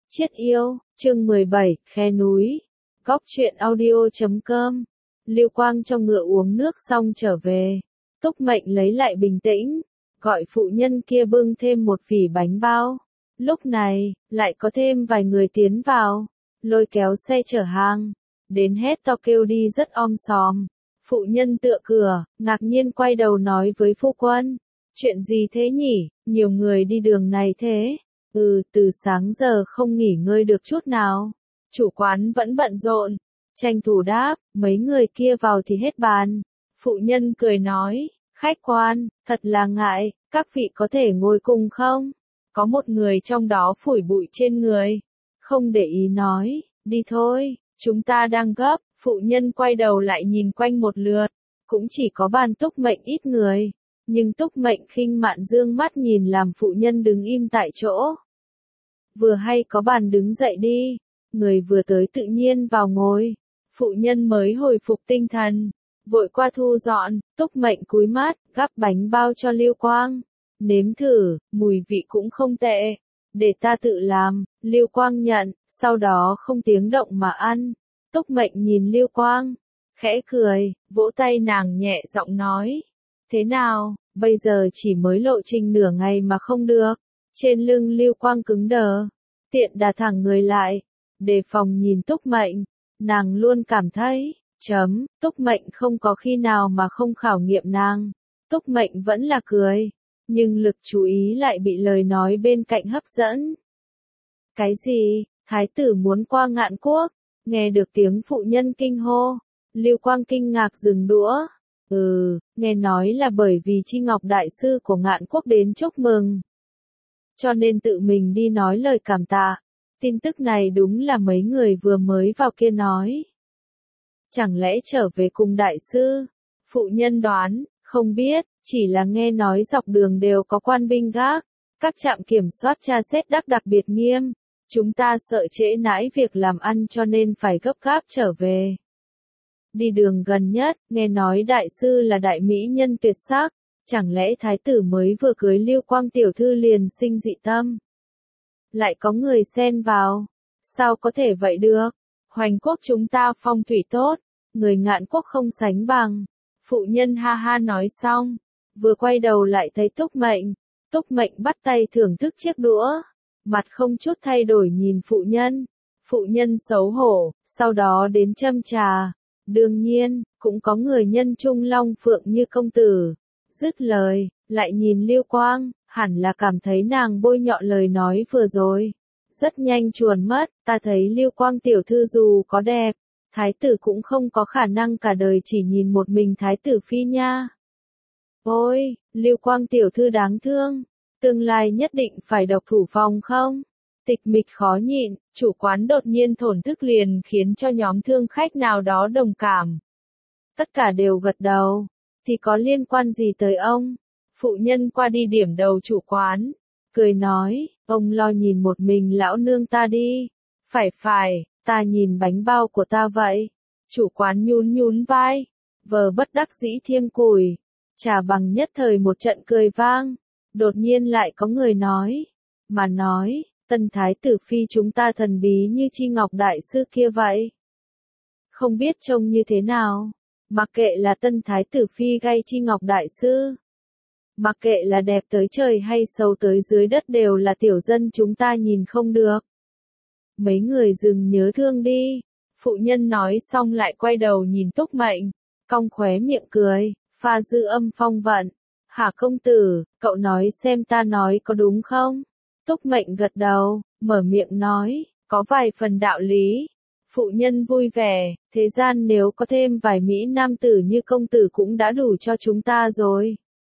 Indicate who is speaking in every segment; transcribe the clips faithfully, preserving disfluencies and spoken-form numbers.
Speaker 1: Chiết yêu, chương mười bảy, khe núi. Góc truyện audio chấm com. Lưu Quang cho ngựa uống nước xong trở về. Túc Mệnh lấy lại bình tĩnh, gọi phụ nhân kia bưng thêm một vỉ bánh bao. Lúc này, lại có thêm vài người tiến vào, lôi kéo xe chở hàng, đến hét to kêu đi rất om sòm. Phụ nhân tựa cửa, ngạc nhiên quay đầu nói với phu quân, chuyện gì thế nhỉ, nhiều người đi đường này thế. Ừ, từ sáng giờ không nghỉ ngơi được chút nào. Chủ quán vẫn bận rộn. Tranh thủ đáp, mấy người kia vào thì hết bàn. Phụ nhân cười nói, khách quan, thật là ngại, các vị có thể ngồi cùng không? Có một người trong đó phủi bụi trên người. Không để ý nói, đi thôi, chúng ta đang gấp. Phụ nhân quay đầu lại nhìn quanh một lượt. Cũng chỉ có bàn Túc Mệnh ít người. Nhưng Túc Mệnh khinh mạn dương mắt nhìn làm phụ nhân đứng im tại chỗ. Vừa hay có bàn đứng dậy đi. Người vừa tới tự nhiên vào ngồi. Phụ nhân mới hồi phục tinh thần. Vội qua thu dọn, Túc Mệnh cúi mắt, gắp bánh bao cho Lưu Quang. Nếm thử, mùi vị cũng không tệ. Để ta tự làm, Lưu Quang nhận, sau đó không tiếng động mà ăn. Túc Mệnh nhìn Lưu Quang, khẽ cười, vỗ tay nàng nhẹ giọng nói. Thế nào, bây giờ chỉ mới lộ trình nửa ngày mà không được. Trên lưng Lưu Quang cứng đờ, tiện đà thẳng người lại, đề phòng nhìn Túc Mệnh. Nàng luôn cảm thấy, chấm, Túc Mệnh không có khi nào mà không khảo nghiệm nàng. Túc Mệnh vẫn là cười, nhưng lực chú ý lại bị lời nói bên cạnh hấp dẫn. Cái gì, thái tử muốn qua Ngạn Quốc? Nghe được tiếng phụ nhân kinh hô, Lưu Quang kinh ngạc dừng đũa. Ừ, nghe nói là bởi vì Chi Ngọc đại sư của Ngạn Quốc đến chúc mừng, cho nên tự mình đi nói lời cảm tạ. Tin tức này đúng là mấy người vừa mới vào kia nói. Chẳng lẽ trở về cùng đại sư? Phụ nhân đoán, không biết, chỉ là nghe nói dọc đường đều có quan binh gác, các trạm kiểm soát tra xét đắc đặc biệt nghiêm. Chúng ta sợ trễ nãi việc làm ăn cho nên phải gấp gáp trở về. Đi đường gần nhất, nghe nói đại sư là đại mỹ nhân tuyệt sắc, chẳng lẽ thái tử mới vừa cưới Lưu Quang tiểu thư liền sinh dị tâm? Lại có người xen vào. Sao có thể vậy được? Hoành quốc chúng ta phong thủy tốt, người Ngạn Quốc không sánh bằng. Phụ nhân ha ha nói xong, vừa quay đầu lại thấy Túc Mệnh. Túc Mệnh bắt tay thưởng thức chiếc đũa, mặt không chút thay đổi nhìn phụ nhân. Phụ nhân xấu hổ, sau đó đến châm trà. Đương nhiên, cũng có người nhân trung long phượng như công tử. Dứt lời, lại nhìn Lưu Quang, hẳn là cảm thấy nàng bôi nhọ lời nói vừa rồi. Rất nhanh chuồn mất, ta thấy Lưu Quang tiểu thư dù có đẹp, thái tử cũng không có khả năng cả đời chỉ nhìn một mình thái tử phi nha. Ôi, Lưu Quang tiểu thư đáng thương, tương lai nhất định phải độc thủ phòng không? Tịch mịch khó nhịn, chủ quán đột nhiên thổn thức liền khiến cho nhóm thương khách nào đó đồng cảm. Tất cả đều gật đầu, thì có liên quan gì tới ông? Phụ nhân qua đi điểm đầu chủ quán, cười nói, ông lo nhìn một mình lão nương ta đi. Phải phải, ta nhìn bánh bao của ta vậy. Chủ quán nhún nhún vai, vờ bất đắc dĩ thêm củi. Trà bằng nhất thời một trận cười vang. Đột nhiên lại có người nói, mà nói, tân thái tử phi chúng ta thần bí như Chi Ngọc đại sư kia vậy. Không biết trông như thế nào, mặc kệ là tân thái tử phi gay Chi Ngọc đại sư, mặc kệ là đẹp tới trời hay xấu tới dưới đất đều là tiểu dân chúng ta nhìn không được. Mấy người dừng nhớ thương đi. Phụ nhân nói xong lại quay đầu nhìn Túc Mệnh, cong khóe miệng cười, pha dư âm phong vận. Hả công tử, cậu nói xem ta nói có đúng không? Túc Mệnh gật đầu, mở miệng nói, có vài phần đạo lý. Phụ nhân vui vẻ, thế gian nếu có thêm vài mỹ nam tử như công tử cũng đã đủ cho chúng ta rồi.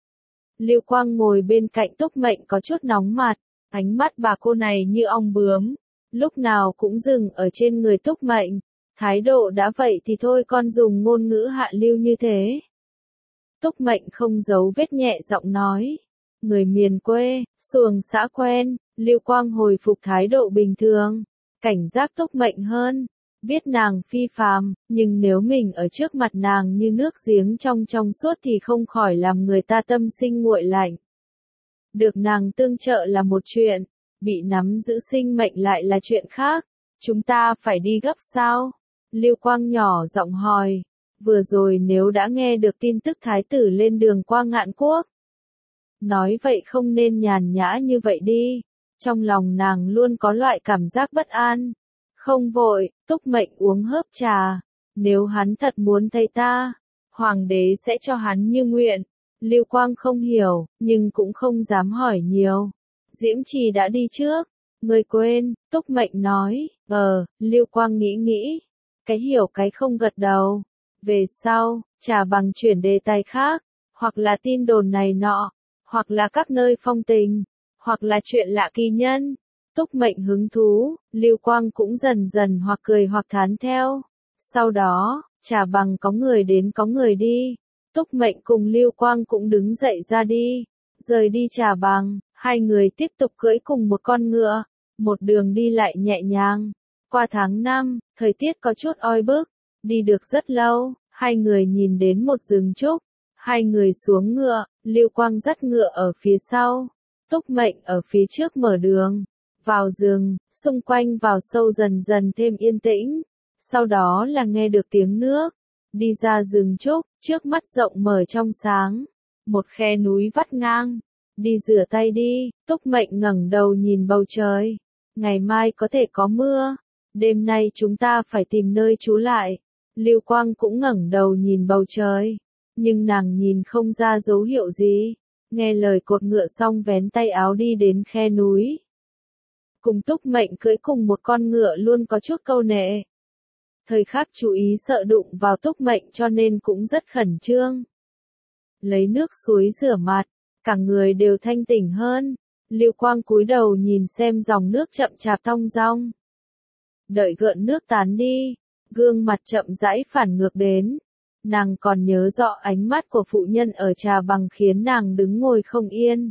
Speaker 1: Lưu Quang ngồi bên cạnh Túc Mệnh có chút nóng mặt, ánh mắt bà cô này như ong bướm, lúc nào cũng dừng ở trên người Túc Mệnh. Thái độ đã vậy thì thôi con dùng ngôn ngữ hạ lưu như thế. Túc Mệnh không giấu vết nhẹ giọng nói, người miền quê, xuồng xã quen. Lưu Quang hồi phục thái độ bình thường, cảnh giác Túc Mệnh hơn, biết nàng phi phàm, nhưng nếu mình ở trước mặt nàng như nước giếng trong trong suốt thì không khỏi làm người ta tâm sinh nguội lạnh. Được nàng tương trợ là một chuyện, bị nắm giữ sinh mệnh lại là chuyện khác. Chúng ta phải đi gấp sao? Lưu Quang nhỏ giọng hỏi. Vừa rồi nếu đã nghe được tin tức thái tử lên đường qua Ngạn Quốc. Nói vậy không nên nhàn nhã như vậy đi. Trong lòng nàng luôn có loại cảm giác bất an. Không vội, Túc Mệnh uống hớp trà. Nếu hắn thật muốn thấy ta, hoàng đế sẽ cho hắn như nguyện. Lưu Quang không hiểu, nhưng cũng không dám hỏi nhiều. Diễm Trì đã đi trước. Người quên, Túc Mệnh nói. Ờ, Lưu Quang nghĩ nghĩ. Cái hiểu cái không gật đầu. Về sau, Trà Bằng chuyển đề tài khác. Hoặc là tin đồn này nọ. Hoặc là các nơi phong tình. Hoặc là chuyện lạ kỳ nhân. Túc Mệnh hứng thú, Lưu Quang cũng dần dần hoặc cười hoặc thán theo. Sau đó, Trà Bằng có người đến có người đi. Túc Mệnh cùng Lưu Quang cũng đứng dậy ra đi. Rời đi Trà Bằng, hai người tiếp tục cưỡi cùng một con ngựa. Một đường đi lại nhẹ nhàng. Qua tháng năm, thời tiết có chút oi bức. Đi được rất lâu, hai người nhìn đến một rừng trúc. Hai người xuống ngựa, Lưu Quang dắt ngựa ở phía sau. Túc Mệnh ở phía trước mở đường. Vào rừng, xung quanh vào sâu dần dần thêm yên tĩnh. Sau đó là nghe được tiếng nước. Đi ra rừng trúc, trước mắt rộng mở trong sáng. Một khe núi vắt ngang. Đi rửa tay đi, Túc Mệnh ngẩng đầu nhìn bầu trời. Ngày mai có thể có mưa. Đêm nay chúng ta phải tìm nơi trú lại. Lưu Quang cũng ngẩng đầu nhìn bầu trời. Nhưng nàng nhìn không ra dấu hiệu gì. Nghe lời cột ngựa xong vén tay áo đi đến khe núi. Cùng Túc Mệnh cưỡi cùng một con ngựa luôn có chút câu nệ. Thời khắc chú ý sợ đụng vào Túc Mệnh cho nên cũng rất khẩn trương. Lấy nước suối rửa mặt, cả người đều thanh tỉnh hơn. Lưu Quang cúi đầu nhìn xem dòng nước chậm chạp thong dong. Đợi gợn nước tán đi, gương mặt chậm rãi phản ngược đến. Nàng còn nhớ rõ ánh mắt của phụ nhân ở Trà Bằng khiến nàng đứng ngồi không yên.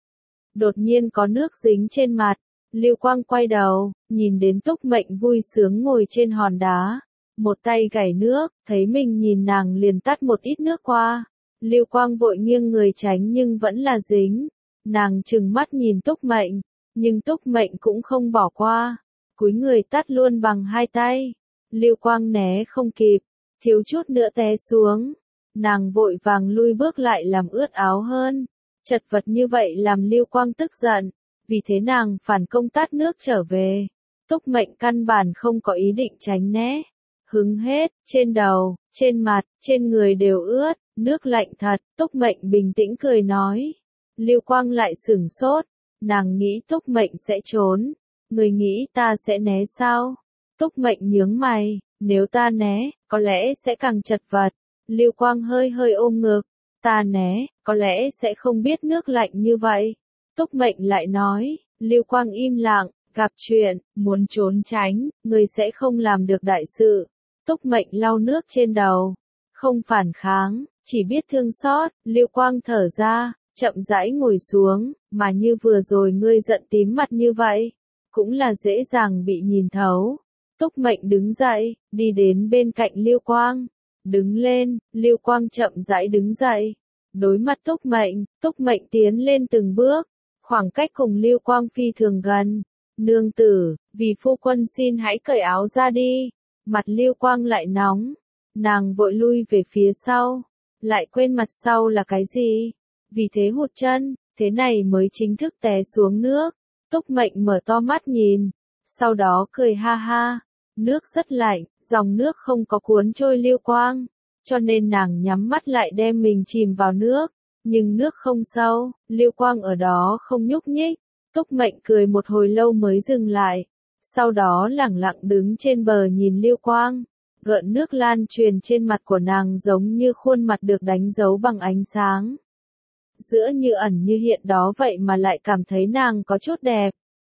Speaker 1: Đột nhiên có nước dính trên mặt. Lưu Quang quay đầu, nhìn đến Túc Mệnh vui sướng ngồi trên hòn đá. Một tay gảy nước, thấy mình nhìn nàng liền tắt một ít nước qua. Lưu Quang vội nghiêng người tránh nhưng vẫn là dính. Nàng trừng mắt nhìn Túc Mệnh, nhưng Túc Mệnh cũng không bỏ qua. Cúi người tắt luôn bằng hai tay. Lưu Quang né không kịp, thiếu chút nữa té xuống. Nàng vội vàng lui bước lại làm ướt áo hơn. Chật vật như vậy làm Lưu Quang tức giận. Vì thế nàng phản công tát nước trở về. Túc Mệnh căn bản không có ý định tránh né. Hứng hết, trên đầu, trên mặt, trên người đều ướt, nước lạnh thật. Túc Mệnh bình tĩnh cười nói. Lưu Quang lại sửng sốt. Nàng nghĩ Túc Mệnh sẽ trốn. Người nghĩ ta sẽ né sao? Túc Mệnh nhướng mày. Nếu ta né, có lẽ sẽ càng chật vật. Lưu Quang hơi hơi ôm ngực. Ta né, có lẽ sẽ không biết nước lạnh như vậy. Túc Mệnh lại nói. Lưu Quang im lặng. Gặp chuyện, muốn trốn tránh, người sẽ không làm được đại sự. Túc Mệnh lau nước trên đầu. Không phản kháng, chỉ biết thương xót. Lưu Quang thở ra, chậm rãi ngồi xuống. Mà như vừa rồi ngươi giận tím mặt như vậy, cũng là dễ dàng bị nhìn thấu. Túc Mệnh đứng dậy, đi đến bên cạnh Lưu Quang. Đứng lên, Lưu Quang chậm rãi đứng dậy. Đối mặt Túc Mệnh, Túc Mệnh tiến lên từng bước. Khoảng cách cùng Lưu Quang phi thường gần. Nương tử, vì phu quân xin hãy cởi áo ra đi. Mặt Lưu Quang lại nóng. Nàng vội lui về phía sau. Lại quên mặt sau là cái gì. Vì thế hụt chân, thế này mới chính thức té xuống nước. Túc Mệnh mở to mắt nhìn. Sau đó cười ha ha. Nước rất lạnh, dòng nước không có cuốn trôi Lưu Quang. Cho nên nàng nhắm mắt lại đem mình chìm vào nước. Nhưng nước không sâu, Lưu Quang ở đó không nhúc nhích. Túc Mệnh cười một hồi lâu mới dừng lại. Sau đó lẳng lặng đứng trên bờ nhìn Lưu Quang. Gợn nước lan truyền trên mặt của nàng giống như khuôn mặt được đánh dấu bằng ánh sáng. Giữa như ẩn như hiện đó vậy mà lại cảm thấy nàng có chút đẹp.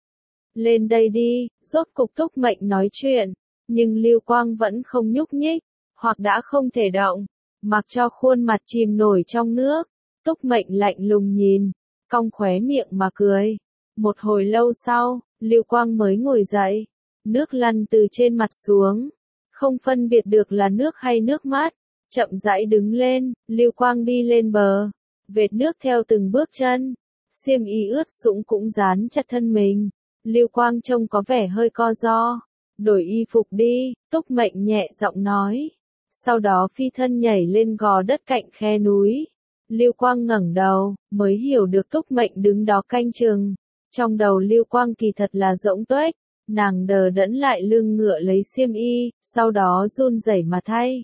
Speaker 1: Lên đây đi, rốt cục Túc Mệnh nói chuyện. Nhưng Lưu Quang vẫn không nhúc nhích, hoặc đã không thể động. Mặc cho khuôn mặt chìm nổi trong nước. Túc Mệnh lạnh lùng nhìn, cong khóe miệng mà cười. Một hồi lâu sau, Lưu Quang mới ngồi dậy. Nước lăn từ trên mặt xuống. Không phân biệt được là nước hay nước mát. Chậm rãi đứng lên, Lưu Quang đi lên bờ. Vệt nước theo từng bước chân. Xiêm y ướt sũng cũng dán chặt thân mình. Lưu Quang trông có vẻ hơi co ro. Đổi y phục đi, Túc Mệnh nhẹ giọng nói. Sau đó phi thân nhảy lên gò đất cạnh khe núi. Lưu Quang ngẩng đầu, mới hiểu được Túc Mệnh đứng đó canh chừng. Trong đầu Lưu Quang kỳ thật là rỗng tuếch, nàng đờ đẫn lại lưng ngựa lấy xiêm y, sau đó run rẩy mà thay.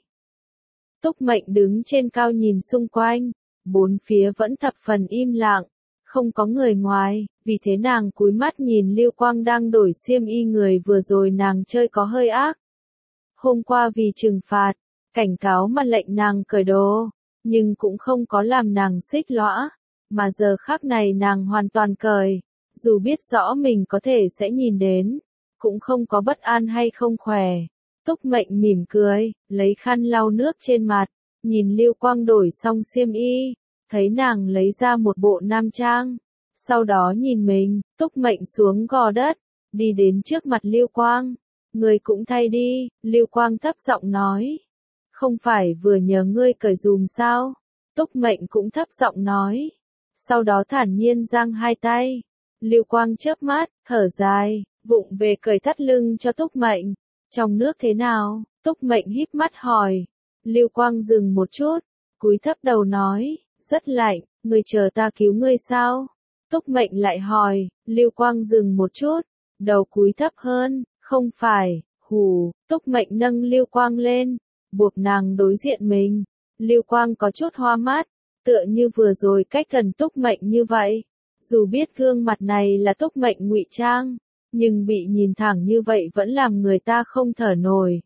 Speaker 1: Túc Mệnh đứng trên cao nhìn xung quanh, bốn phía vẫn thập phần im lặng, không có người ngoài, vì thế nàng cúi mắt nhìn Lưu Quang đang đổi xiêm y người vừa rồi nàng chơi có hơi ác. Hôm qua vì trừng phạt, cảnh cáo mà lệnh nàng cởi đồ, nhưng cũng không có làm nàng xích lõa, mà giờ khắc này nàng hoàn toàn cởi, dù biết rõ mình có thể sẽ nhìn đến, cũng không có bất an hay không khỏe. Túc Mệnh mỉm cười, lấy khăn lau nước trên mặt, nhìn Lưu Quang đổi xong xiêm y, thấy nàng lấy ra một bộ nam trang, sau đó nhìn mình, Túc Mệnh xuống gò đất, đi đến trước mặt Lưu Quang, người cũng thay đi, Lưu Quang thấp giọng nói. Không phải vừa nhờ ngươi cởi dùm sao? Túc Mệnh cũng thấp giọng nói. Sau đó thản nhiên giang hai tay. Lưu Quang chớp mắt, thở dài, vụng về cởi thắt lưng cho Túc Mệnh. Trong nước thế nào? Túc Mệnh híp mắt hỏi. Lưu Quang dừng một chút, cúi thấp đầu nói, rất lạnh, ngươi chờ ta cứu ngươi sao? Túc Mệnh lại hỏi, Lưu Quang dừng một chút, đầu cúi thấp hơn, không phải, hù, Túc Mệnh nâng Lưu Quang lên, buộc nàng đối diện mình. Lưu Quang có chút hoa mắt, tựa như vừa rồi cách gần Túc Mệnh như vậy. Dù biết gương mặt này là Túc Mệnh ngụy trang, nhưng bị nhìn thẳng như vậy vẫn làm người ta không thở nổi.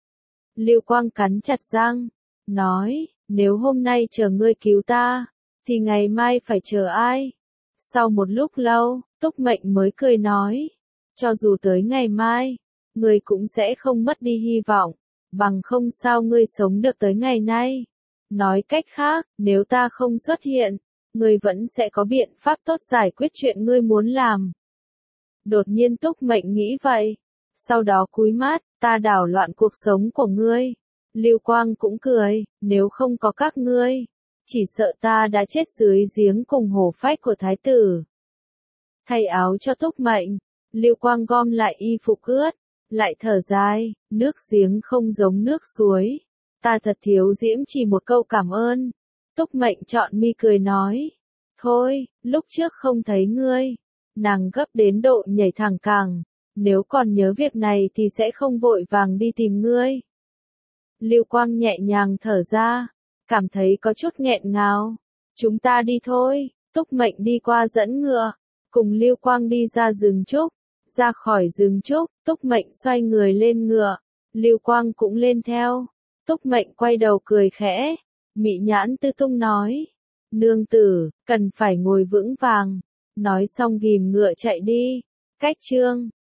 Speaker 1: Lưu Quang cắn chặt răng, nói, nếu hôm nay chờ ngươi cứu ta, thì ngày mai phải chờ ai? Sau một lúc lâu, Túc Mệnh mới cười nói, cho dù tới ngày mai, ngươi cũng sẽ không mất đi hy vọng, bằng không sao ngươi sống được tới ngày nay. Nói cách khác, nếu ta không xuất hiện, ngươi vẫn sẽ có biện pháp tốt giải quyết chuyện ngươi muốn làm. Đột nhiên Túc Mệnh nghĩ vậy, sau đó cúi mắt, ta đảo loạn cuộc sống của ngươi. Lưu Quang cũng cười, nếu không có các ngươi, chỉ sợ ta đã chết dưới giếng cùng hổ phách của thái tử. Thay áo cho Túc Mệnh, Lưu Quang gom lại y phục ướt, lại thở dài, nước giếng không giống nước suối. Ta thật thiếu diễm chỉ một câu cảm ơn. Túc Mệnh chọn mi cười nói, thôi, lúc trước không thấy ngươi. Nàng gấp đến độ nhảy thẳng cẳng, nếu còn nhớ việc này thì sẽ không vội vàng đi tìm ngươi. Lưu Quang nhẹ nhàng thở ra, cảm thấy có chút nghẹn ngào. Chúng ta đi thôi. Túc Mệnh đi qua dẫn ngựa, cùng Lưu Quang đi ra rừng trúc. Ra khỏi rừng trúc, Túc Mệnh xoay người lên ngựa, Lưu Quang cũng lên theo. Túc Mệnh quay đầu cười khẽ, mị nhãn tư tung nói, nương tử, cần phải ngồi vững vàng. Nói xong ghìm ngựa chạy đi. Cách chương